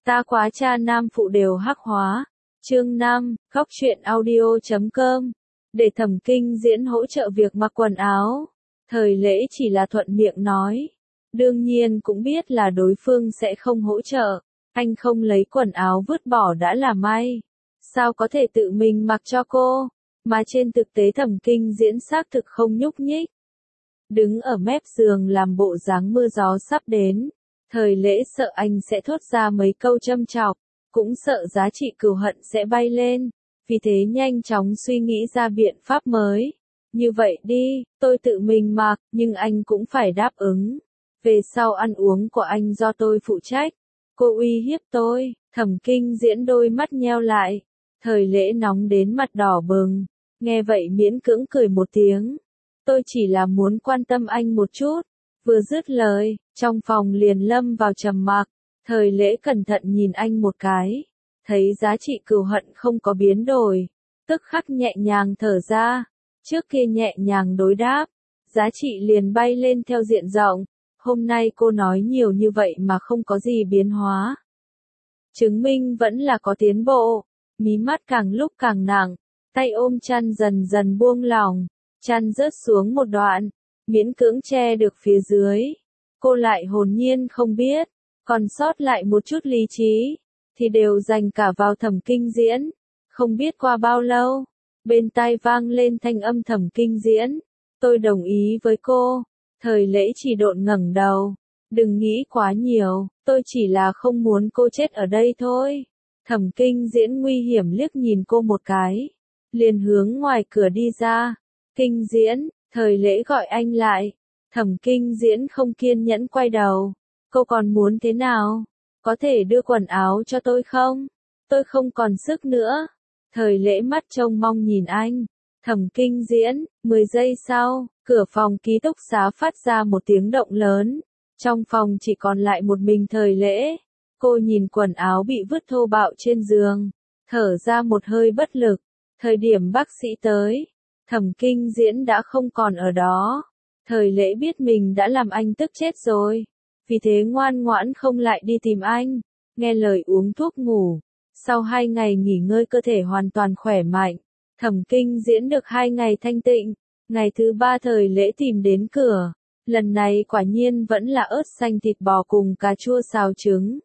Ta quá cha nam phụ đều hắc hóa. Chương 5, Góc truyện audio.com. Để Thẩm Kinh Diễn hỗ trợ việc mặc quần áo. Thời Lễ chỉ là thuận miệng nói. Đương nhiên cũng biết là đối phương sẽ không hỗ trợ. Anh không lấy quần áo vứt bỏ đã là may. Sao có thể tự mình mặc cho cô? Mà trên thực tế Thẩm Kinh Diễn xác thực không nhúc nhích. Đứng ở mép giường làm bộ dáng mưa gió sắp đến. Thời Lễ sợ anh sẽ thốt ra mấy câu châm chọc, cũng sợ giá trị cừu hận sẽ bay lên, vì thế nhanh chóng suy nghĩ ra biện pháp mới. Như vậy đi, tôi tự mình mặc, nhưng anh cũng phải đáp ứng. Về sau ăn uống của anh do tôi phụ trách. Cô uy hiếp tôi. Thẩm Kinh Diễn đôi mắt nheo lại. Thời Lễ nóng đến mặt đỏ bừng. Nghe vậy miễn cưỡng cười một tiếng. Tôi chỉ là muốn quan tâm anh một chút. Vừa dứt lời, trong phòng liền lâm vào trầm mặc. Thời Lễ cẩn thận nhìn anh một cái. Thấy giá trị cừu hận không có biến đổi. Tức khắc nhẹ nhàng thở ra. Trước kia nhẹ nhàng đối đáp. Giá trị liền bay lên theo diện rộng. Hôm nay cô nói nhiều như vậy mà không có gì biến hóa. Chứng minh vẫn là có tiến bộ. Mí mắt càng lúc càng nặng. Tay ôm chăn dần dần buông lỏng. Chăn rớt xuống một đoạn. Miễn cưỡng che được phía dưới. Cô lại hồn nhiên không biết. Còn sót lại một chút lý trí. Thì đều dành cả vào Thẩm Kinh Diễn. Không biết qua bao lâu. Bên tai vang lên thanh âm Thẩm Kinh Diễn. Tôi đồng ý với cô. Thời Lễ chỉ độn ngẩng đầu. Đừng nghĩ quá nhiều. Tôi chỉ là không muốn cô chết ở đây thôi. Thẩm Kinh Diễn nguy hiểm liếc nhìn cô một cái. Liền hướng ngoài cửa đi ra. Kinh Diễn. Thời Lễ gọi anh lại. Thẩm Kinh Diễn không kiên nhẫn quay đầu. Cô còn muốn thế nào? Có thể đưa quần áo cho tôi không? Tôi không còn sức nữa. Thời Lễ mắt trông mong nhìn anh. Thẩm Kinh Diễn, 10 giây sau, cửa phòng ký túc xá phát ra một tiếng động lớn. Trong phòng chỉ còn lại một mình Thời Lễ. Cô nhìn quần áo bị vứt thô bạo trên giường. Thở ra một hơi bất lực. Thời điểm bác sĩ tới. Thẩm Kinh Diễn đã không còn ở đó. Thời Lễ biết mình đã làm anh tức chết rồi. Vì thế ngoan ngoãn không lại đi tìm anh. Nghe lời uống thuốc ngủ. Sau 2 ngày nghỉ ngơi cơ thể hoàn toàn khỏe mạnh. Thẩm Kinh Diễn được 2 ngày thanh tịnh. Ngày thứ 3 Thời Lễ tìm đến cửa. Lần này quả nhiên vẫn là ớt xanh thịt bò cùng cà chua xào trứng.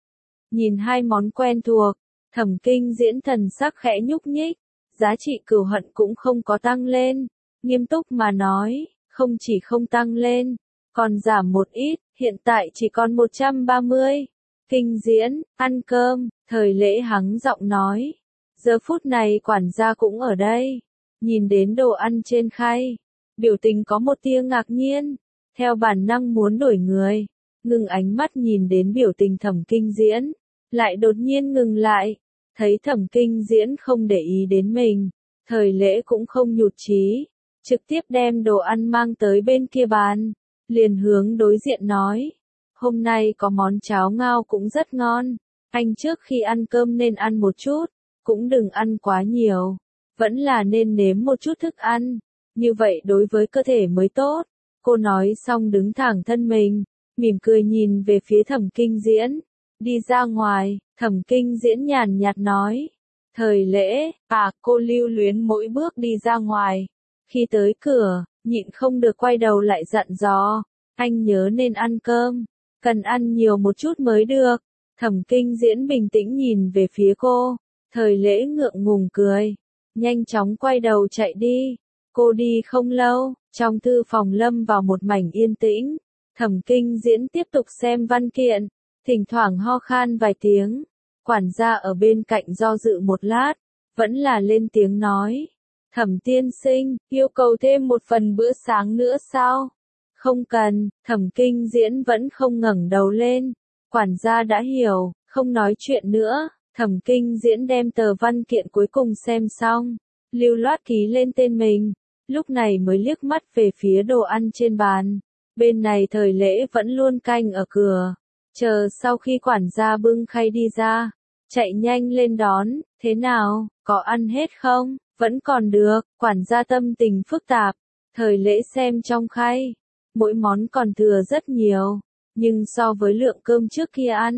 Nhìn hai món quen thuộc. Thẩm Kinh Diễn thần sắc khẽ nhúc nhích. Giá trị cừu hận cũng không có tăng lên. Nghiêm túc mà nói, không chỉ không tăng lên, còn giảm một ít, hiện tại chỉ còn 130. Kinh Diễn, ăn cơm, Thời Lễ hắng giọng nói. Giờ phút này quản gia cũng ở đây. Nhìn đến đồ ăn trên khay. Biểu tình có một tia ngạc nhiên. Theo bản năng muốn đổi người. Ngừng ánh mắt nhìn đến biểu tình Thẩm Kinh Diễn. Lại đột nhiên ngừng lại. Thấy Thẩm Kinh Diễn không để ý đến mình. Thời Lễ cũng không nhụt chí. Trực tiếp đem đồ ăn mang tới bên kia bàn. Liền hướng đối diện nói. Hôm nay có món cháo ngao cũng rất ngon. Anh trước khi ăn cơm nên ăn một chút. Cũng đừng ăn quá nhiều. Vẫn là nên nếm một chút thức ăn. Như vậy đối với cơ thể mới tốt. Cô nói xong đứng thẳng thân mình. Mỉm cười nhìn về phía Thẩm Kinh Diễn. Đi ra ngoài, Thẩm Kinh Diễn nhàn nhạt nói. Thời Lễ, cô lưu luyến mỗi bước đi ra ngoài. Khi tới cửa, nhịn không được quay đầu lại dặn dò. Anh nhớ nên ăn cơm. Cần ăn nhiều một chút mới được. Thẩm Kinh Diễn bình tĩnh nhìn về phía cô. Thời Lễ ngượng ngùng cười. Nhanh chóng quay đầu chạy đi. Cô đi không lâu, trong thư phòng lâm vào một mảnh yên tĩnh. Thẩm Kinh Diễn tiếp tục xem văn kiện. Thỉnh thoảng ho khan vài tiếng. Quản gia ở bên cạnh do dự một lát. Vẫn là lên tiếng nói. Thẩm tiên sinh, yêu cầu thêm một phần bữa sáng nữa sao? Không cần, Thẩm Kinh Diễn vẫn không ngẩng đầu lên. Quản gia đã hiểu, không nói chuyện nữa. Thẩm Kinh Diễn đem tờ văn kiện cuối cùng xem xong. Lưu loát ký lên tên mình. Lúc này mới liếc mắt về phía đồ ăn trên bàn. Bên này Thời Lễ vẫn luôn canh ở cửa. Chờ sau khi quản gia bưng khay đi ra. Chạy nhanh lên đón. Thế nào, có ăn hết không? Vẫn còn được. Quản gia tâm tình phức tạp. Thời Lễ xem trong khay. Mỗi món còn thừa rất nhiều. Nhưng so với lượng cơm trước kia ăn.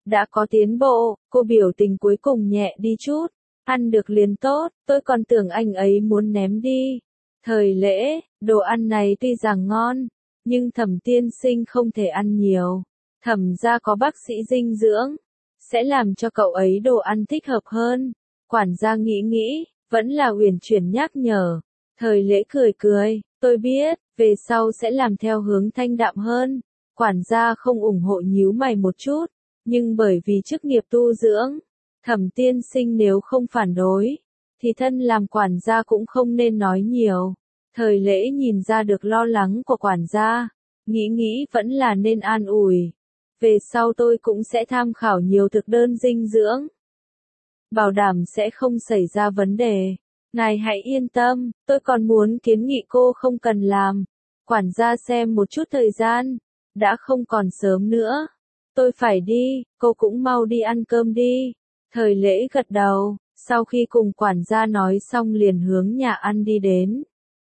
đã có tiến bộ, cô biểu tình cuối cùng nhẹ đi chút. Ăn được liền tốt, tôi còn tưởng anh ấy muốn ném đi. Thời lễ, đồ ăn này tuy rằng ngon, nhưng Thẩm tiên sinh không thể ăn nhiều. Thẩm gia có bác sĩ dinh dưỡng, sẽ làm cho cậu ấy đồ ăn thích hợp hơn. Quản gia nghĩ nghĩ, vẫn là uyển chuyển nhắc nhở. Thời lễ cười cười, tôi biết, về sau sẽ làm theo hướng thanh đạm hơn. Quản gia không ủng hộ nhíu mày một chút, nhưng bởi vì chức nghiệp tu dưỡng, Thẩm tiên sinh nếu không phản đối, thì thân làm quản gia cũng không nên nói nhiều. Thời lễ nhìn ra được lo lắng của quản gia, nghĩ vẫn là nên an ủi. Về sau tôi cũng sẽ tham khảo nhiều thực đơn dinh dưỡng. Bảo đảm sẽ không xảy ra vấn đề. Ngài hãy yên tâm, tôi còn muốn kiến nghị cô không cần làm. Quản gia xem một chút thời gian, đã không còn sớm nữa. Tôi phải đi, cô cũng mau đi ăn cơm đi. Thời lễ gật đầu, sau khi cùng quản gia nói xong liền hướng nhà ăn đi đến.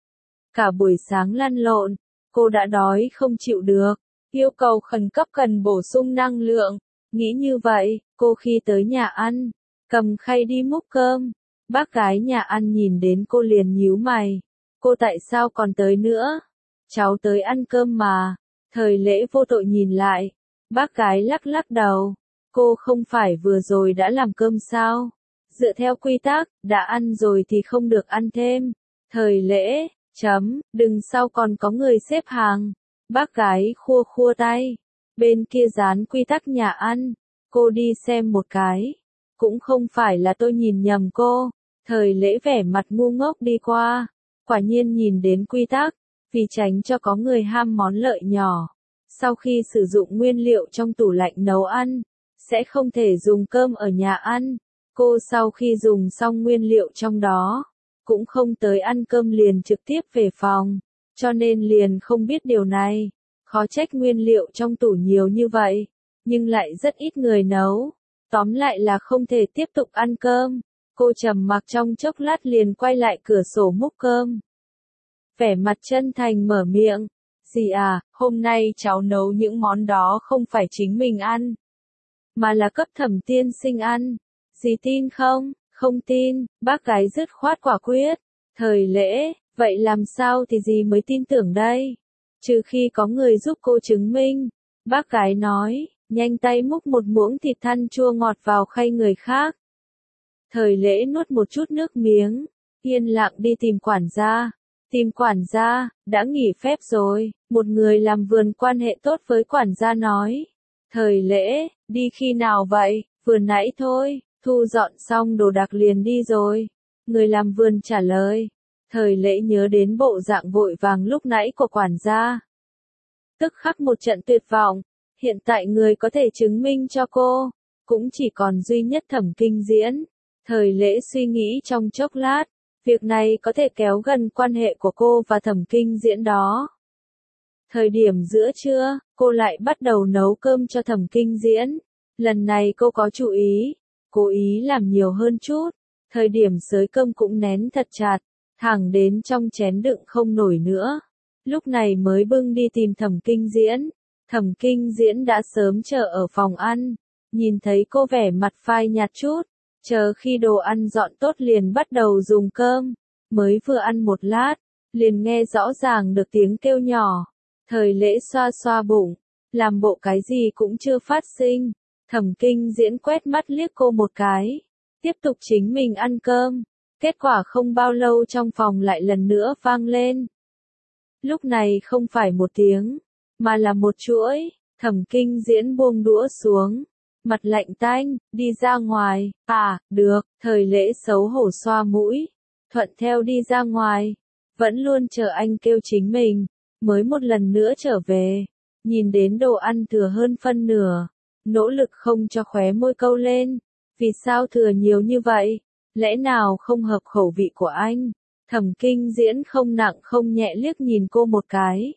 Cả buổi sáng lăn lộn, cô đã đói không chịu được, yêu cầu khẩn cấp cần bổ sung năng lượng. Nghĩ như vậy, cô khi tới nhà ăn, cầm khay đi múc cơm. Bác gái nhà ăn nhìn đến cô liền nhíu mày. Cô tại sao còn tới nữa? Cháu tới ăn cơm mà. Thời lễ vô tội nhìn lại. Bác gái lắc lắc đầu. Cô không phải vừa rồi đã làm cơm sao? Dựa theo quy tắc, đã ăn rồi thì không được ăn thêm. Thời lễ, đừng sau còn có người xếp hàng. Bác gái khua khua tay. Bên kia dán quy tắc nhà ăn. Cô đi xem một cái. Cũng không phải là tôi nhìn nhầm cô. Thời lễ vẻ mặt ngu ngốc đi qua. Quả nhiên nhìn đến quy tắc. Vì tránh cho có người ham món lợi nhỏ. Sau khi sử dụng nguyên liệu trong tủ lạnh nấu ăn, sẽ không thể dùng cơm ở nhà ăn. Cô sau khi dùng xong nguyên liệu trong đó, cũng không tới ăn cơm liền trực tiếp về phòng, cho nên liền không biết điều này. Khó trách nguyên liệu trong tủ nhiều như vậy, nhưng lại rất ít người nấu. Tóm lại là không thể tiếp tục ăn cơm. Cô trầm mặc trong chốc lát liền quay lại cửa sổ múc cơm. Vẻ mặt chân thành mở miệng. Dì à, hôm nay cháu nấu những món đó không phải chính mình ăn, mà là cấp Thẩm tiên sinh ăn. Dì tin không? Không tin, bác gái dứt khoát quả quyết. Thời lễ, vậy làm sao thì dì mới tin tưởng đây? Trừ khi có người giúp cô chứng minh. Bác gái nói, nhanh tay múc một muỗng thịt thăn chua ngọt vào khay người khác. Thời lễ nuốt một chút nước miếng, yên lặng đi tìm quản gia. Tìm quản gia, đã nghỉ phép rồi, một người làm vườn quan hệ tốt với quản gia nói. Thời lễ, đi khi nào vậy? Vừa nãy thôi, thu dọn xong đồ đạc liền đi rồi. Người làm vườn trả lời. Thời lễ nhớ đến bộ dạng vội vàng lúc nãy của quản gia. Tức khắc một trận tuyệt vọng, hiện tại người có thể chứng minh cho cô, cũng chỉ còn duy nhất Thẩm Kinh Diễn. Thời lễ suy nghĩ trong chốc lát. Việc này có thể kéo gần quan hệ của cô và Thẩm Kinh Diễn đó. Thời điểm giữa trưa, cô lại bắt đầu nấu cơm cho Thẩm Kinh Diễn. Lần này cô có chú ý, cố ý làm nhiều hơn chút. Thời điểm xới cơm cũng nén thật chặt, thẳng đến trong chén đựng không nổi nữa. Lúc này mới bưng đi tìm Thẩm Kinh Diễn. Thẩm Kinh Diễn đã sớm chờ ở phòng ăn, nhìn thấy cô vẻ mặt phai nhạt chút. Chờ khi đồ ăn dọn tốt liền bắt đầu dùng cơm, mới vừa ăn một lát, liền nghe rõ ràng được tiếng kêu nhỏ. Thời lễ xoa xoa bụng, làm bộ cái gì cũng chưa phát sinh. Thẩm Kinh Diễn quét mắt liếc cô một cái, tiếp tục chính mình ăn cơm. Kết quả không bao lâu trong phòng lại lần nữa vang lên. Lúc này không phải một tiếng, mà là một chuỗi. Thẩm Kinh Diễn buông đũa xuống. Mặt lạnh tanh, đi ra ngoài. À, được, thời lễ xấu hổ xoa mũi, thuận theo đi ra ngoài. Vẫn luôn chờ anh kêu chính mình, mới một lần nữa trở về. Nhìn đến đồ ăn thừa hơn phân nửa, nỗ lực không cho khóe môi câu lên. Vì sao thừa nhiều như vậy? Lẽ nào không hợp khẩu vị của anh? Thẩm Kinh Diễn không nặng không nhẹ liếc nhìn cô một cái.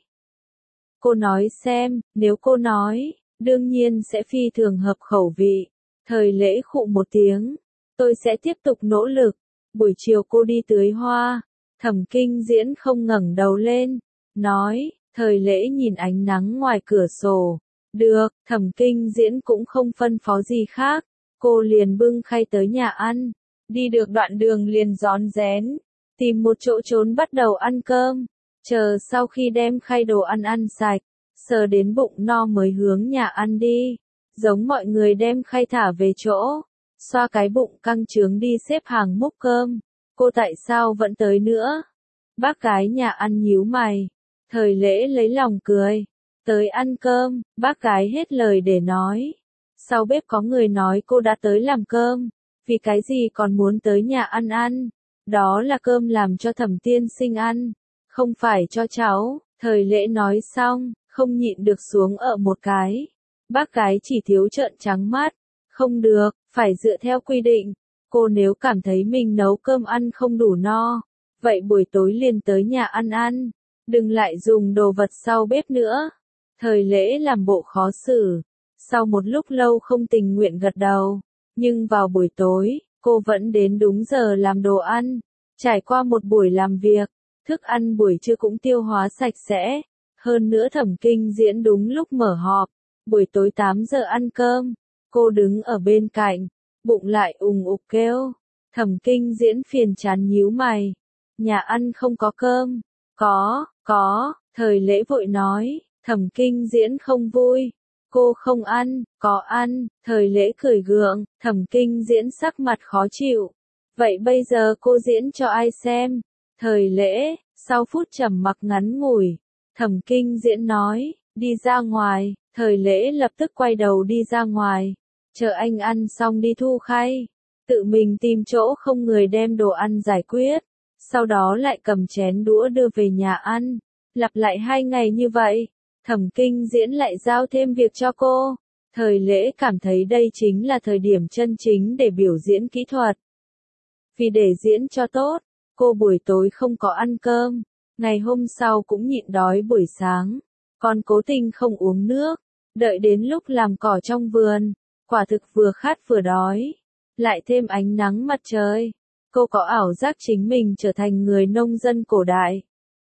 Cô nói xem, nếu cô nói, đương nhiên sẽ phi thường hợp khẩu vị. Thời lễ khụ một tiếng. Tôi sẽ tiếp tục nỗ lực. Buổi chiều cô đi tưới hoa. Thẩm Kinh Diễn không ngẩng đầu lên. Nói, thời lễ nhìn ánh nắng ngoài cửa sổ. Được, Thẩm Kinh Diễn cũng không phân phó gì khác, cô liền bưng khay tới nhà ăn, đi được đoạn đường liền rón rén, tìm một chỗ trốn bắt đầu ăn cơm, chờ sau khi đem khay đồ ăn ăn sạch, sờ đến bụng no mới hướng nhà ăn đi, giống mọi người đem khay thả về chỗ, xoa cái bụng căng trướng đi xếp hàng múc cơm, cô tại sao vẫn tới nữa? Bác gái nhà ăn nhíu mày, Thời Lễ lấy lòng cười. Tới ăn cơm, bác gái hết lời để nói. Sau bếp có người nói cô đã tới làm cơm, vì cái gì còn muốn tới nhà ăn ăn. Đó là cơm làm cho Thẩm tiên sinh ăn, không phải cho cháu. Thời Lễ nói xong, không nhịn được xuống ở một cái. Bác gái chỉ thiếu trợn trắng mắt. Không được, phải dựa theo quy định. Cô nếu cảm thấy mình nấu cơm ăn không đủ no, vậy buổi tối liền tới nhà ăn ăn. Đừng lại dùng đồ vật sau bếp nữa. Thời Lễ làm bộ khó xử. Sau một lúc lâu không tình nguyện gật đầu. Nhưng vào buổi tối, cô vẫn đến đúng giờ làm đồ ăn. Trải qua một buổi làm việc, thức ăn buổi trưa cũng tiêu hóa sạch sẽ. Hơn nữa Thẩm Kinh Diễn đúng lúc mở họp. Buổi tối 8 giờ ăn cơm. Cô đứng ở bên cạnh, bụng lại ùng ục kêu. Thẩm Kinh Diễn phiền chán nhíu mày. Nhà ăn không có cơm. Có, Thời Lễ vội nói. Thẩm Kinh Diễn không vui. Cô không ăn, có ăn. Thời Lễ cười gượng. Thẩm Kinh Diễn sắc mặt khó chịu. Vậy bây giờ cô diễn cho ai xem? Thời Lễ, sau phút trầm mặc ngắn ngủi, Thẩm Kinh Diễn nói, đi ra ngoài. Thời Lễ lập tức quay đầu đi ra ngoài. Chờ anh ăn xong đi thu khay. Tự mình tìm chỗ không người đem đồ ăn giải quyết. Sau đó lại cầm chén đũa đưa về nhà ăn. Lặp lại 2 ngày như vậy. Thẩm Kinh Diễn lại giao thêm việc cho cô. Thời Lễ cảm thấy đây chính là thời điểm chân chính để biểu diễn kỹ thuật. Vì để diễn cho tốt, cô buổi tối không có ăn cơm. Ngày hôm sau cũng nhịn đói buổi sáng. Còn cố tình không uống nước. Đợi đến lúc làm cỏ trong vườn. Quả thực vừa khát vừa đói. Lại thêm ánh nắng mặt trời. Cô có ảo giác chính mình trở thành người nông dân cổ đại.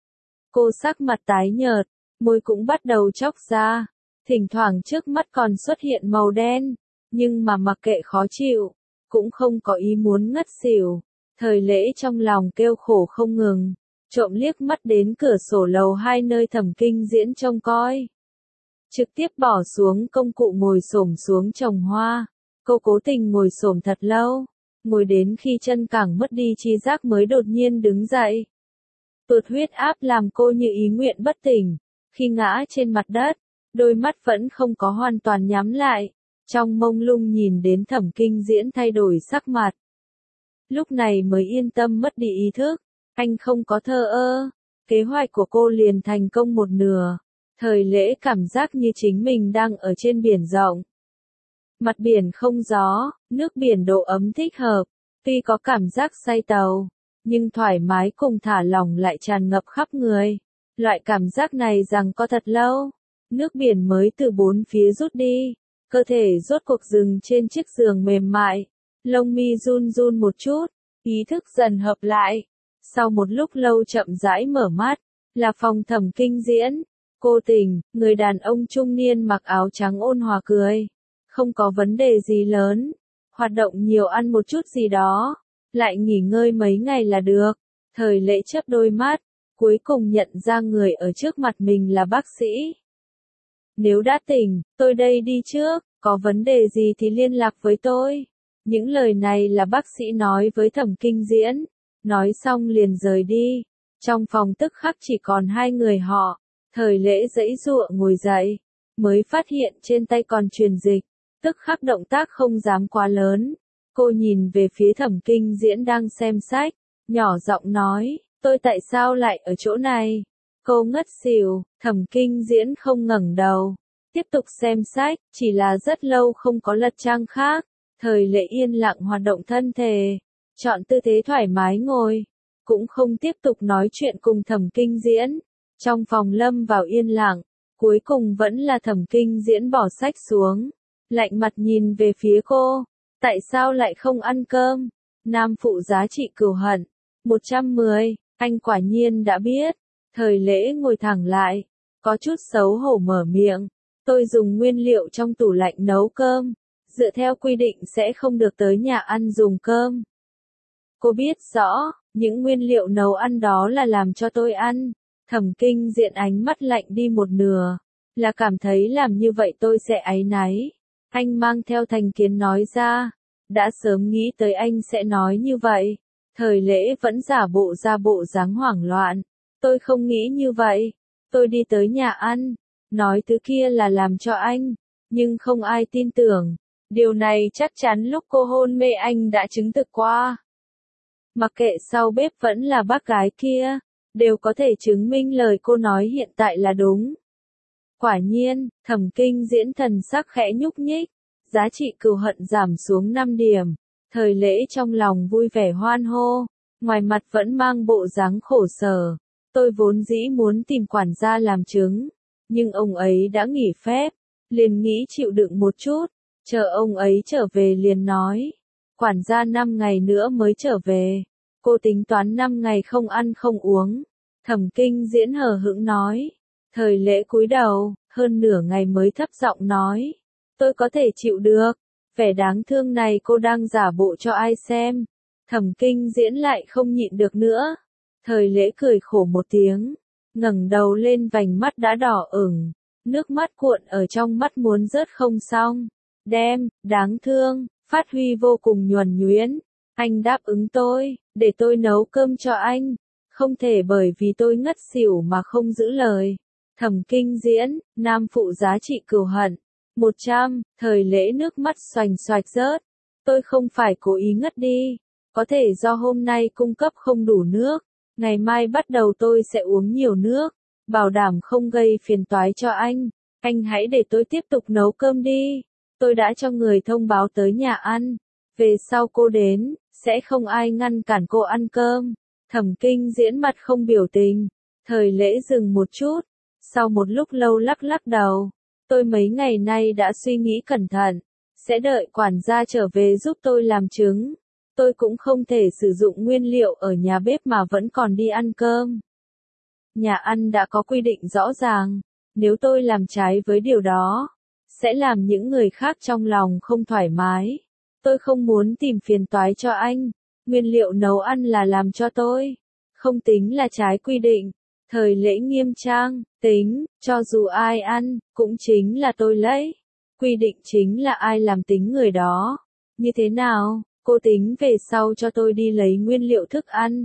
Cô sắc mặt tái nhợt, môi cũng bắt đầu chóc ra. Thỉnh thoảng trước mắt còn xuất hiện màu đen. Nhưng mà mặc kệ khó chịu, cũng không có ý muốn ngất xỉu. Thời Lễ trong lòng kêu khổ không ngừng. Trộm liếc mắt đến cửa sổ lầu 2 nơi Thẩm Kinh Diễn trông coi. Trực tiếp bỏ xuống công cụ ngồi xổm xuống trồng hoa. Cô cố tình ngồi xổm thật lâu. Ngồi đến khi chân càng mất đi chi giác mới đột nhiên đứng dậy. Tụt huyết áp làm cô như ý nguyện bất tỉnh. Khi ngã trên mặt đất, đôi mắt vẫn không có hoàn toàn nhắm lại. Trong mông lung nhìn đến Thẩm Kinh Diễn thay đổi sắc mặt. Lúc này mới yên tâm mất đi ý thức. Anh không có thờ ơ. Kế hoạch của cô liền thành công một nửa. Thời Lễ cảm giác như chính mình đang ở trên biển rộng. Mặt biển không gió, nước biển độ ấm thích hợp. Tuy có cảm giác say tàu, nhưng thoải mái cùng thả lỏng lại tràn ngập khắp người. Loại cảm giác này rằng có thật lâu. Nước biển mới từ bốn phía rút đi. Cơ thể rốt cuộc dừng trên chiếc giường mềm mại. Lông mi run run một chút. Ý thức dần hợp lại. Sau một lúc lâu chậm rãi mở mắt. Là phòng Thẩm Kinh Diễn. Cô tỉnh, người đàn ông trung niên mặc áo trắng ôn hòa cười. Không có vấn đề gì lớn. Hoạt động nhiều ăn một chút gì đó. Lại nghỉ ngơi mấy ngày là được. Thời Lễ chớp đôi mắt. Cuối cùng nhận ra người ở trước mặt mình là bác sĩ. Nếu đã tỉnh, tôi đây đi trước. Có vấn đề gì thì liên lạc với tôi. Những lời này là bác sĩ nói với Thẩm Kinh Diễn. Nói xong liền rời đi. Trong phòng tức khắc chỉ còn 2 người họ. Thời Lễ giãy giụa ngồi dậy. Mới phát hiện trên tay còn truyền dịch. Tức khắc động tác không dám quá lớn. Cô nhìn về phía Thẩm Kinh Diễn đang xem sách. Nhỏ giọng nói, tôi tại sao lại ở chỗ này? Cô ngất xỉu. Thẩm Kinh Diễn không ngẩng đầu. Tiếp tục xem sách, chỉ là rất lâu không có lật trang khác. Thời Lễ yên lặng hoạt động thân thể. Chọn tư thế thoải mái ngồi. Cũng không tiếp tục nói chuyện cùng Thẩm Kinh Diễn. Trong phòng lâm vào yên lặng. Cuối cùng vẫn là Thẩm Kinh Diễn bỏ sách xuống. Lạnh mặt nhìn về phía cô. Tại sao lại không ăn cơm? Nam phụ giá trị cừu hận. 110, anh quả nhiên đã biết. Thời Lễ ngồi thẳng lại. Có chút xấu hổ mở miệng. Tôi dùng nguyên liệu trong tủ lạnh nấu cơm. Dựa theo quy định sẽ không được tới nhà ăn dùng cơm. Cô biết rõ, những nguyên liệu nấu ăn đó là làm cho tôi ăn. Thẩm Kinh Diễn ánh mắt lạnh đi một nửa, là cảm thấy làm như vậy tôi sẽ áy náy. Anh mang theo thành kiến nói ra, đã sớm nghĩ tới anh sẽ nói như vậy. Thời Lễ vẫn giả bộ ra bộ dáng hoảng loạn. Tôi không nghĩ như vậy. Tôi đi tới nhà ăn, nói thứ kia là làm cho anh, nhưng không ai tin tưởng. Điều này chắc chắn lúc cô hôn mê anh đã chứng thực qua. Mặc kệ sau bếp vẫn là bác gái kia, đều có thể chứng minh lời cô nói hiện tại là đúng. Quả nhiên, Thẩm Kinh Diễn thần sắc khẽ nhúc nhích, giá trị cừu hận giảm xuống 5 điểm. Thời Lễ trong lòng vui vẻ hoan hô, ngoài mặt vẫn mang bộ dáng khổ sở. Tôi vốn dĩ muốn tìm quản gia làm chứng, nhưng ông ấy đã nghỉ phép, liền nghĩ chịu đựng một chút, chờ ông ấy trở về liền nói. Quản gia 5 ngày nữa mới trở về, cô tính toán 5 ngày không ăn không uống. Thẩm Kinh Diễn hờ hững nói. Thời Lễ cúi đầu, hơn nửa ngày mới thấp giọng nói. Tôi có thể chịu được, vẻ đáng thương này cô đang giả bộ cho ai xem. Thẩm Kinh Diễn lại không nhịn được nữa. Thời Lễ cười khổ một tiếng, ngẩng đầu lên vành mắt đã đỏ ửng, nước mắt cuộn ở trong mắt muốn rớt không xong. Đem, đáng thương, phát huy vô cùng nhuần nhuyễn. Anh đáp ứng tôi, để tôi nấu cơm cho anh. Không thể bởi vì tôi ngất xỉu mà không giữ lời. Thẩm Kinh Diễn, nam phụ giá trị cừu hận. 100, Thời Lễ nước mắt xoành xoạch rớt. Tôi không phải cố ý ngất đi. Có thể do hôm nay cung cấp không đủ nước. Ngày mai bắt đầu tôi sẽ uống nhiều nước. Bảo đảm không gây phiền toái cho anh. Anh hãy để tôi tiếp tục nấu cơm đi. Tôi đã cho người thông báo tới nhà ăn. Về sau cô đến, sẽ không ai ngăn cản cô ăn cơm. Thẩm Kinh Diễn mặt không biểu tình. Thời Lễ dừng một chút. Sau một lúc lâu lắc lắc đầu. Tôi mấy ngày nay đã suy nghĩ cẩn thận. Sẽ đợi quản gia trở về giúp tôi làm trứng. Tôi cũng không thể sử dụng nguyên liệu ở nhà bếp mà vẫn còn đi ăn cơm. Nhà ăn đã có quy định rõ ràng. Nếu tôi làm trái với điều đó, sẽ làm những người khác trong lòng không thoải mái. Tôi không muốn tìm phiền toái cho anh. Nguyên liệu nấu ăn là làm cho tôi. Không tính là trái quy định. Thời Lễ nghiêm trang, tính, cho dù ai ăn, cũng chính là tôi lấy. Quy định chính là ai làm tính người đó. Như thế nào, cô tính về sau cho tôi đi lấy nguyên liệu thức ăn.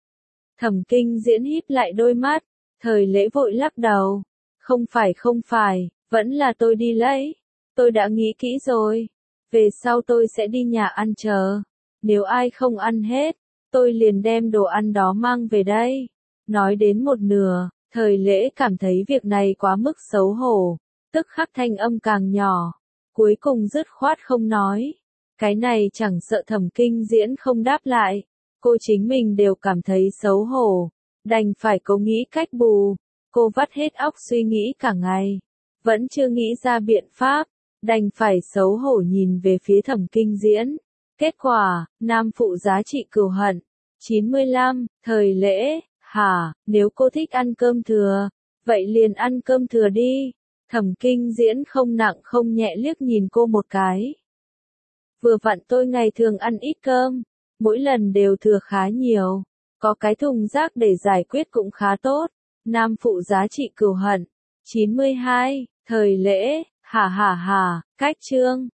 Thẩm Kinh Diễn híp lại đôi mắt. Thời Lễ vội lắc đầu. Không phải, vẫn là tôi đi lấy. Tôi đã nghĩ kỹ rồi. Về sau tôi sẽ đi nhà ăn chờ. Nếu ai không ăn hết, tôi liền đem đồ ăn đó mang về đây. Nói đến một nửa, Thời Lễ cảm thấy việc này quá mức xấu hổ. Tức khắc thanh âm càng nhỏ. Cuối cùng dứt khoát không nói. Cái này chẳng sợ Thẩm Kinh Diễn không đáp lại. Cô chính mình đều cảm thấy xấu hổ. Đành phải cố nghĩ cách bù. Cô vắt hết óc suy nghĩ cả ngày. Vẫn chưa nghĩ ra biện pháp. Đành phải xấu hổ nhìn về phía Thẩm Kinh Diễn. Kết quả, nam phụ giá trị cừu hận. 95, Thời Lễ, hả, nếu cô thích ăn cơm thừa, vậy liền ăn cơm thừa đi. Thẩm Kinh Diễn không nặng không nhẹ liếc nhìn cô một cái. Vừa vặn tôi ngày thường ăn ít cơm, mỗi lần đều thừa khá nhiều. Có cái thùng rác để giải quyết cũng khá tốt. Nam phụ giá trị cừu hận. 92, Thời Lễ, hả, cách chương.